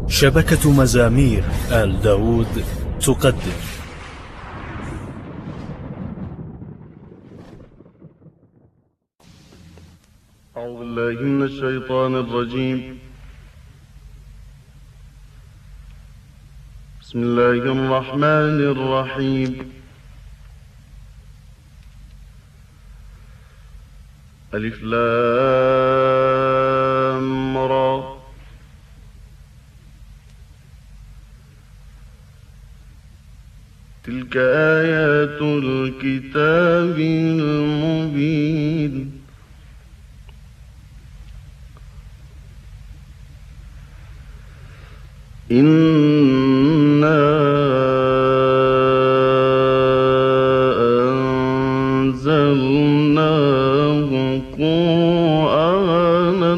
شبكة مزامير آل داود تقدم. أعوذ بالله من الشيطان الرجيم. بسم الله الرحمن الرحيم. ألف لام را. تلك آيات الكتاب المبين. إنا أنزلناه قرآنا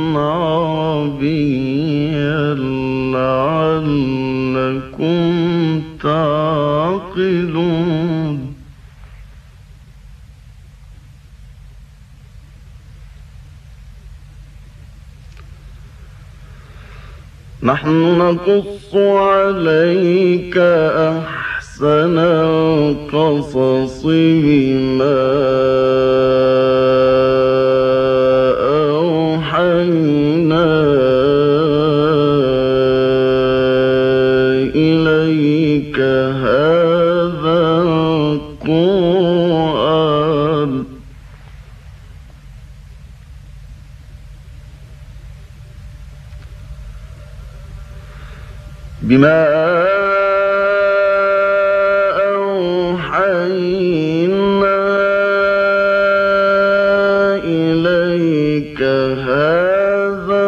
عربيا لعلكم تعقلون. نحن نقص عليك أحسن القصص بما أوحينا إليك هذا القرآن بما أوحينا إليك هذا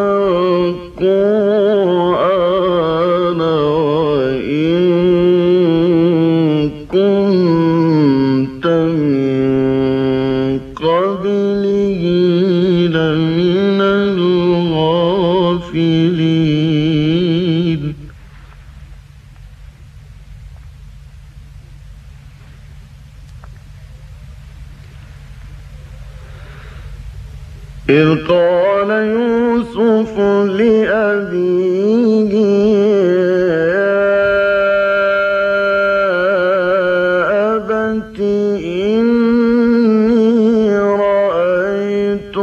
القرآن وإن كنت من قبله لمن الغافلين. إذ قال يوسف لأبيه يا أبت إني رأيت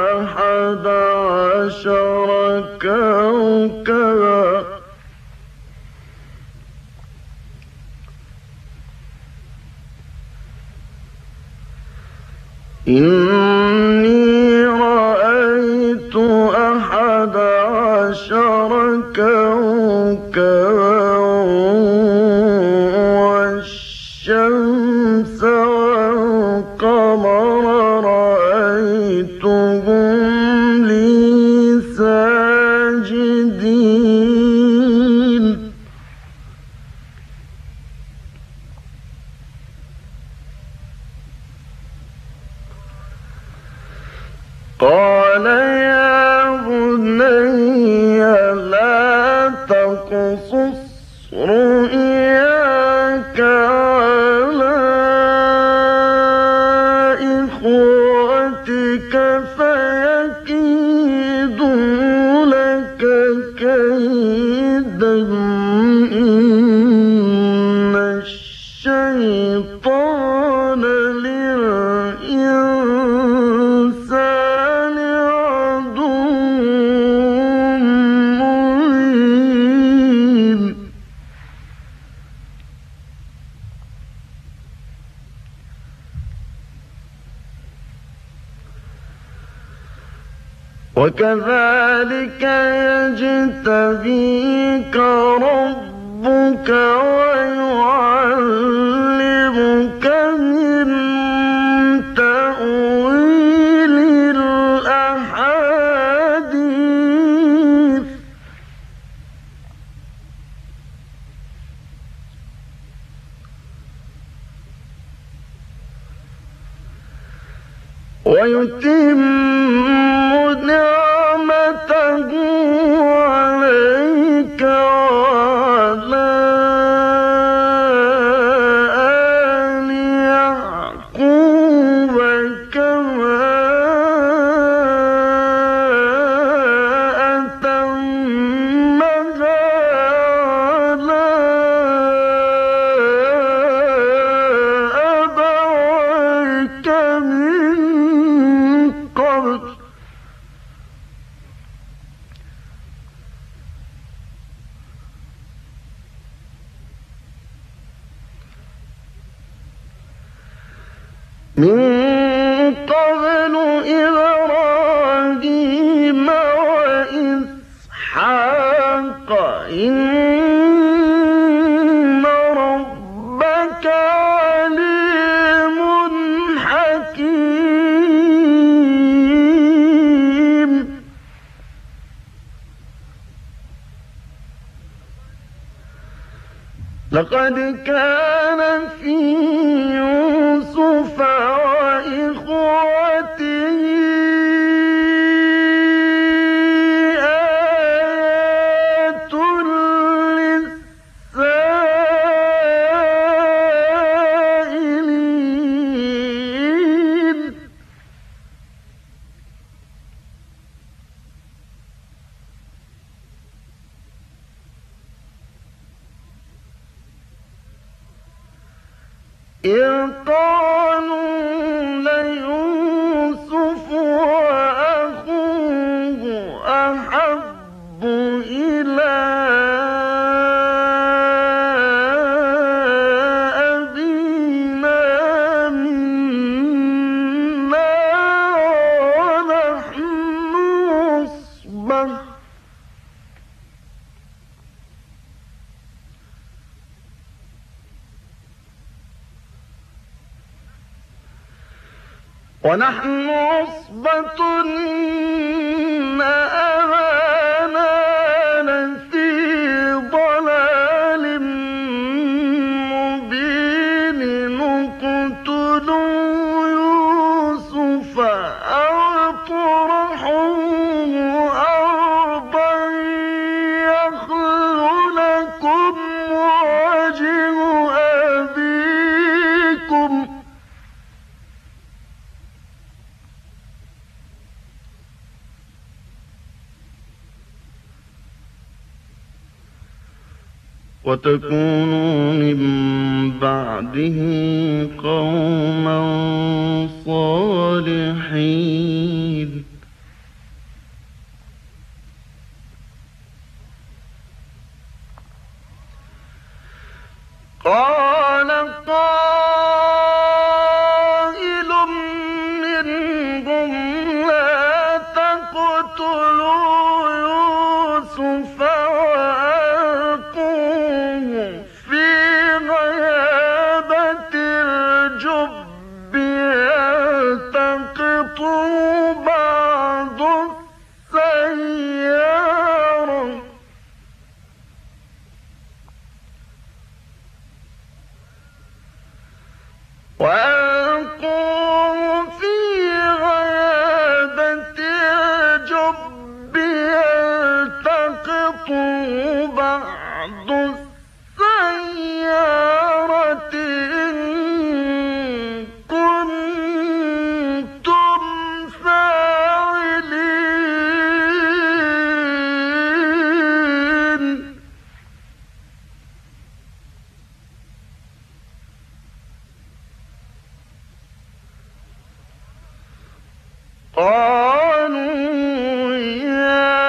11 كوكبا إني رأيت 11 كوكبا والشمس والقمر رأيتهم لي ساجدين. قال يا بني لا تقصص رؤياك على إخوتك فيكيدوا لك كيدا إن الشيطان للإنسان عدو مبين. وكذلك يجتبيك ربك ويعلمك من تأويل الأحاديث ويتم نعمته عليك وعلى آل يعقوب كما أتمها من قبل إبراهيم وإسحاق إن ربك عليم حكيم. لقد كان في يوسف وإخوته آيات للسائلين. إذ قالوا ليوسف وأخوه أحب إلى أبينا منا ونحن عصبة إن أبانا لفي ضلال مبين. اقتلوا يوسف أو اطرحوه أرضا يخل لكم وجه أبيكم. وتكونوا من بعده قوما صالحين. قال قائل منهم لا تقتلوا يوسف وألقوه في غيابة الجب يلتقطه بعض السيارة. وألقوه في غيابة الجب يلتقطه بعض السيارة إن كنتم فاعلين. قالوا يا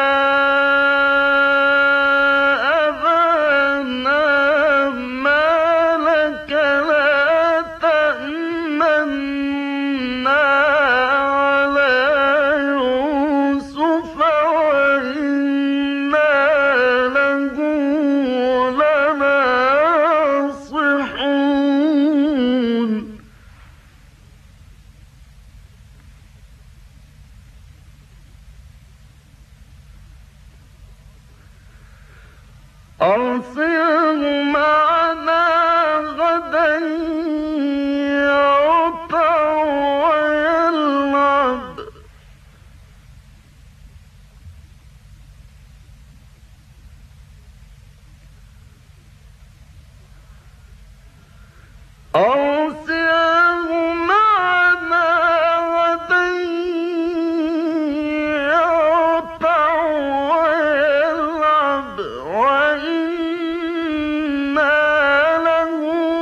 أبانا ما لك لا تأمنا على يوسف وإنا له لناصحون. أرسله معنا غدا يرتع ويلعب. أرسله معنا غدا يرتع ويلعب وإنا له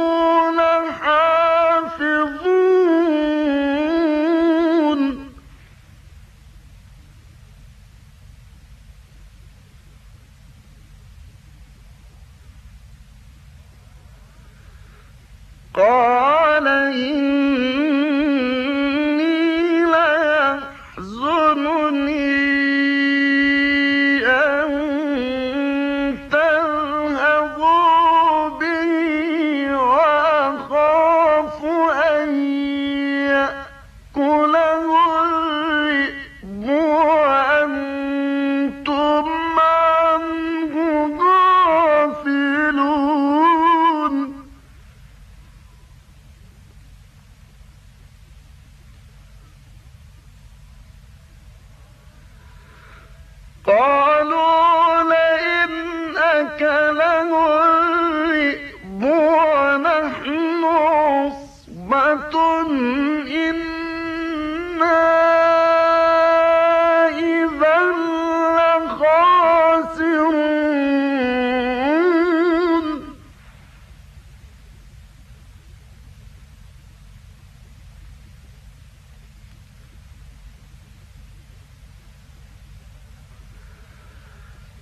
لحافظون. قال إن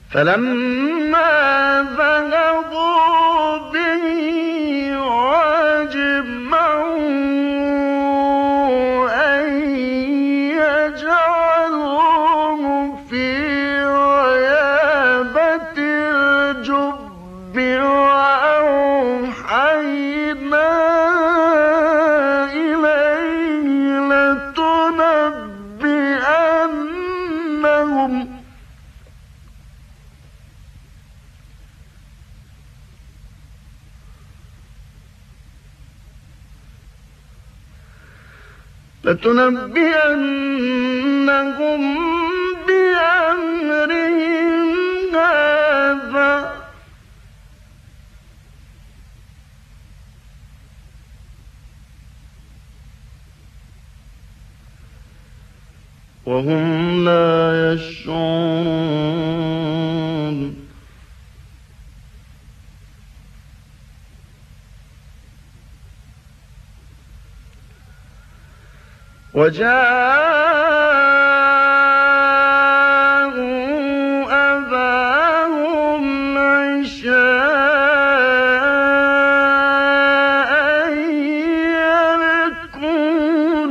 فلما ذهبوا به وأجمعوا أن يجعلوه في غيابة الجب وأوحينا إليه لتنبئنهم بأمرهم هذا وهم لا يشعرون. وجاءوا أباهم عشاء يبكون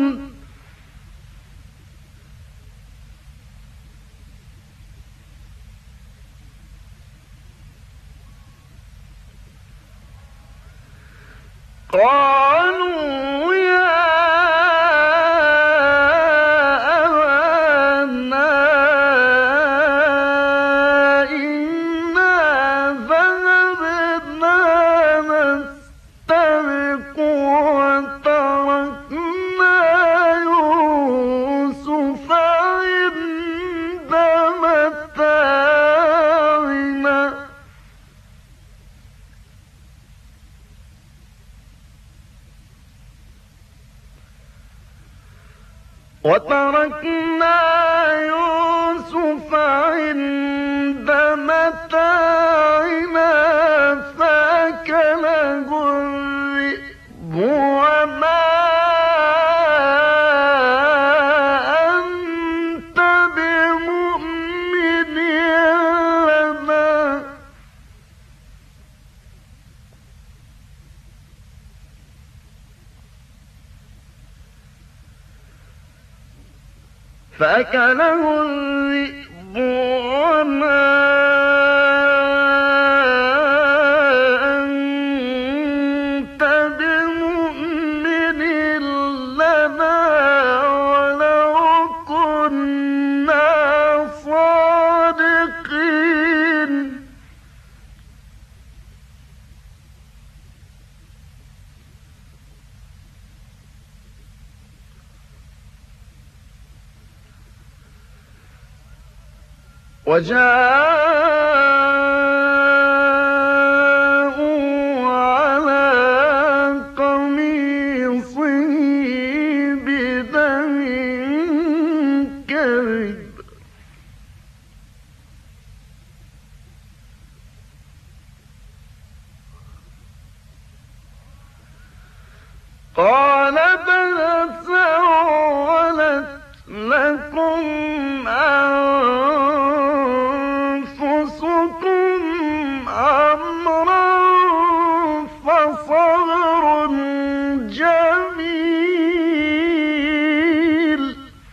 قالوا يا أبانا إنا ذهبنا نستبق وتركنا يوسف عند متاعنا فأكله الذئب وما أنت بمؤمن لنا فأكله الذئب وما أنت بمؤمن لنا ولو كنا صادقين. وجاءوا على قميصه بدم كذب قال بل سولت لكم أنفسكم أمرا فصبر جميل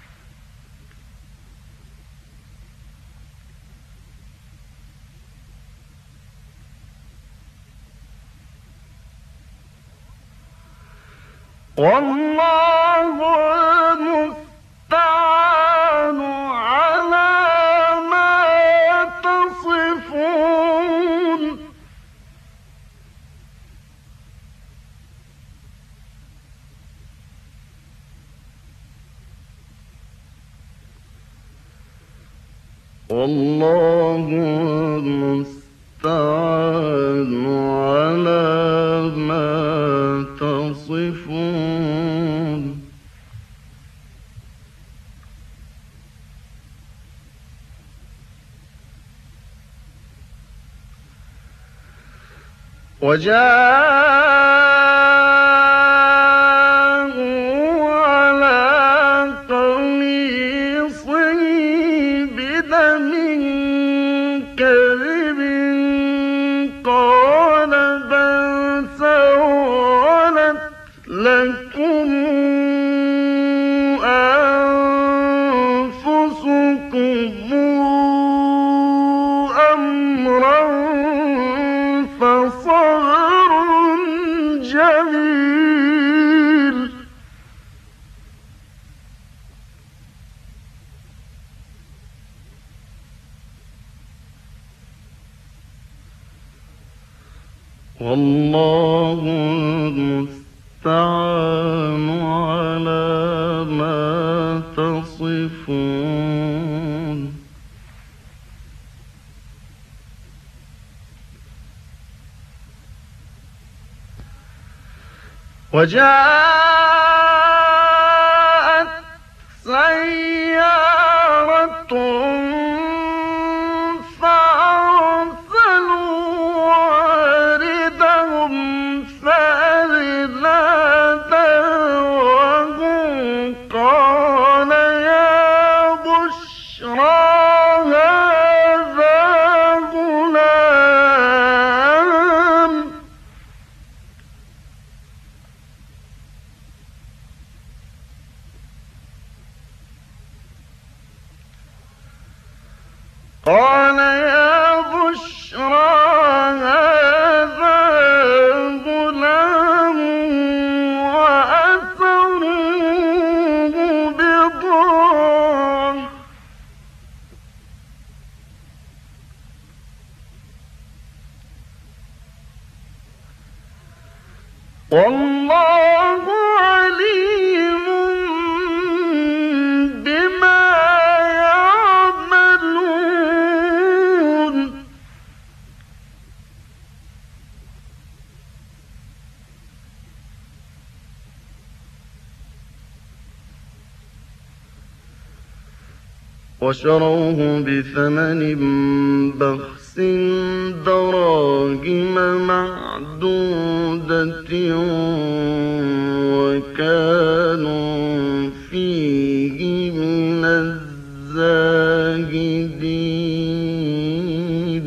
والله المستعان على ما تصفون. والله المستعان على ما تصفون. وجاءوا على قميصه بدم كذب قال بل سولت لكم أنفسكم أمرا فصبر جميل والله المستعان على ما تصفون وجاءت سيارة فأرسلوا واردهم فأدلى دلوهم قال يا بشرى هذا غلام قال يا بشرى هذا غلام وأسروه بضاعة والله عليم بما يعملون وشروه بثمن بخس دراهم معدودة وكانوا فيه من الزاهدين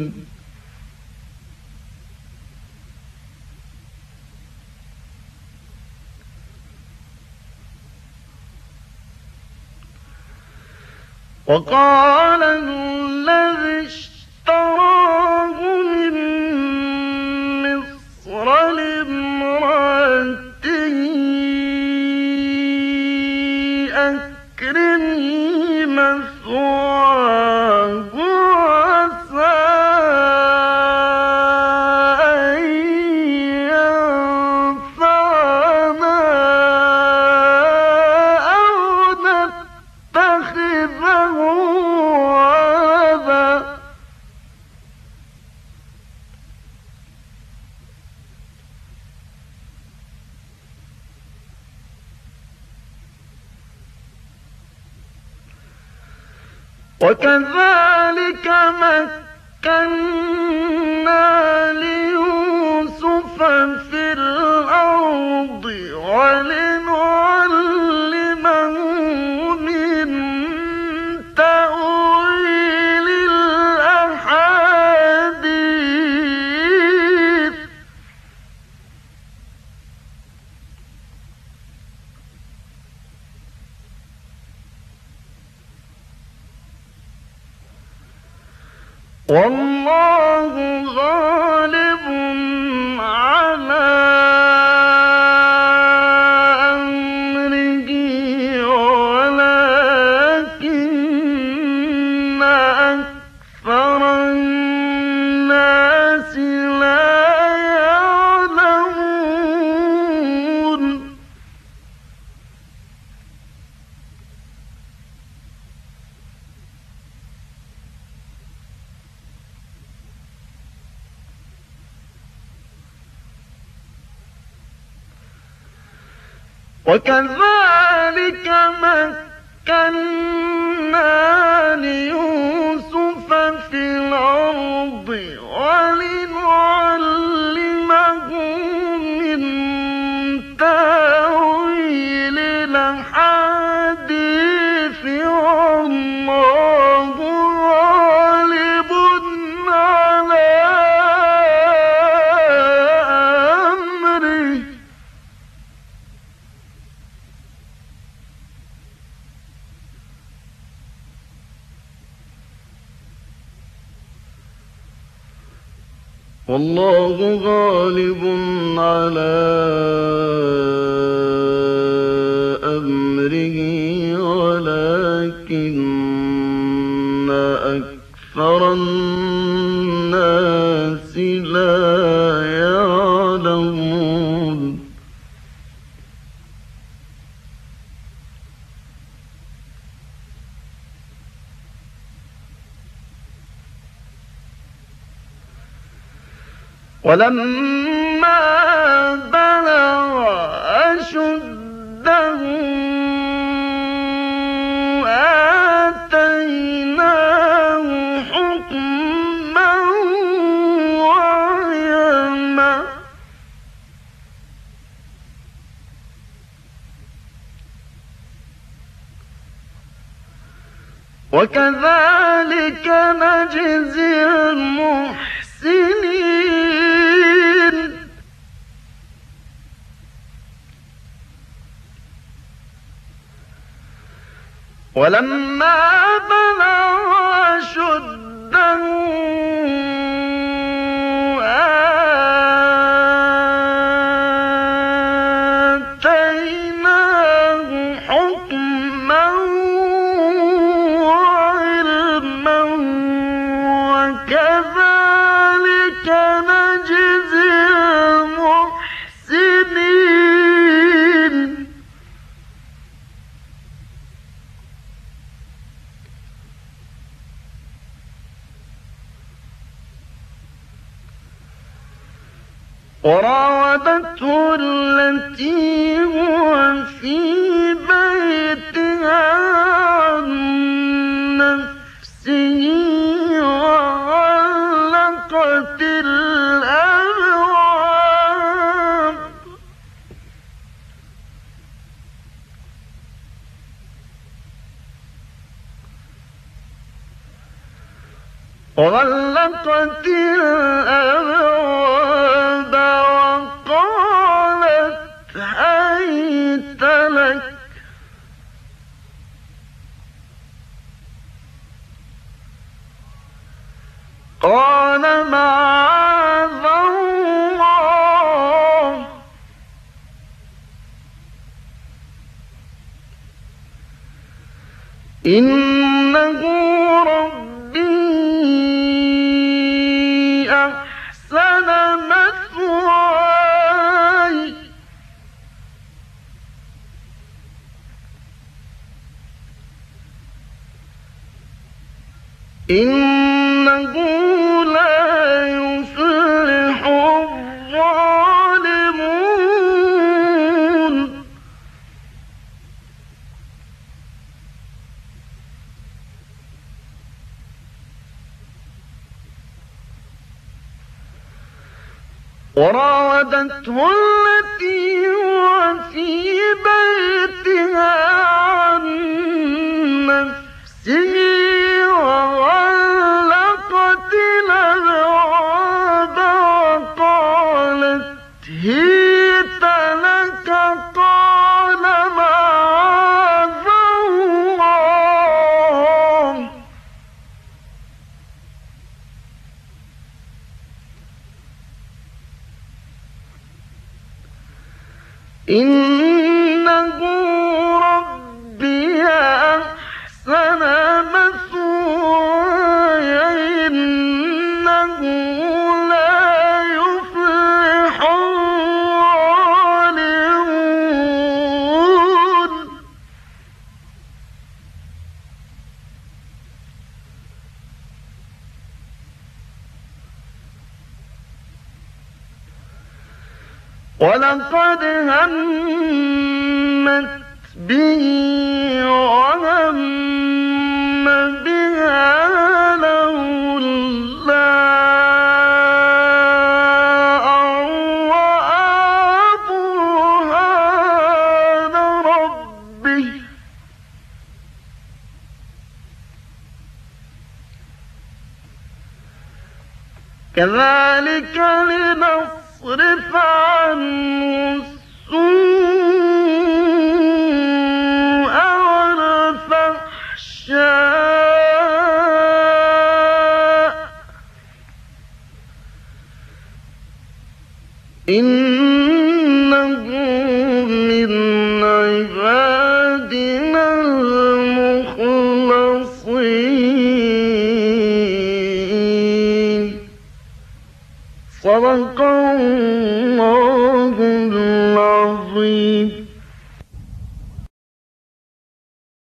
وقال الذي اشتراه من مصر لامرأته أكرمي مثواه عسى أن ينفعنا أو نتخذه ولدا وكذلك مكنا ليوسف في الأرض ولنعلمه من تأويل الأحاديث والله غالب على أمره ولكن أكثر الناس لا يعلمون وكذلك مكنا ليوسف في الأرض ولنعلمه من تأويل الأحاديث والله غالب والله غالب على أمره ولكن أكثر الناس لا يعلمون ولما بلغ أشده آتيناه حكما وعلما وكذلك نجزي المحسنين ولما بلغ أشده آتيناه حكما وعلما وكذلك نجزي المحسنين وراودته التي هو في بيتها عن نفسه وغلقت الأبواب وقالت هيت لك قال معاذ الله إنه ربي أحسن مثواي إنه لا يفلح الظالمون وراودته التي هو في بيتها عن نفسه وغلقت الأبواب وقالت هيت لك قال معاذ الله إنه ربي أحسن مثواي إنه لا يفلح الظالمون ولقد همت به وهم بها لولا أن رأى برهان ربه كذلك لنصرف عنه السوء والفحشاء إنه من عبادنا المخلصين. صدق الله العظيم.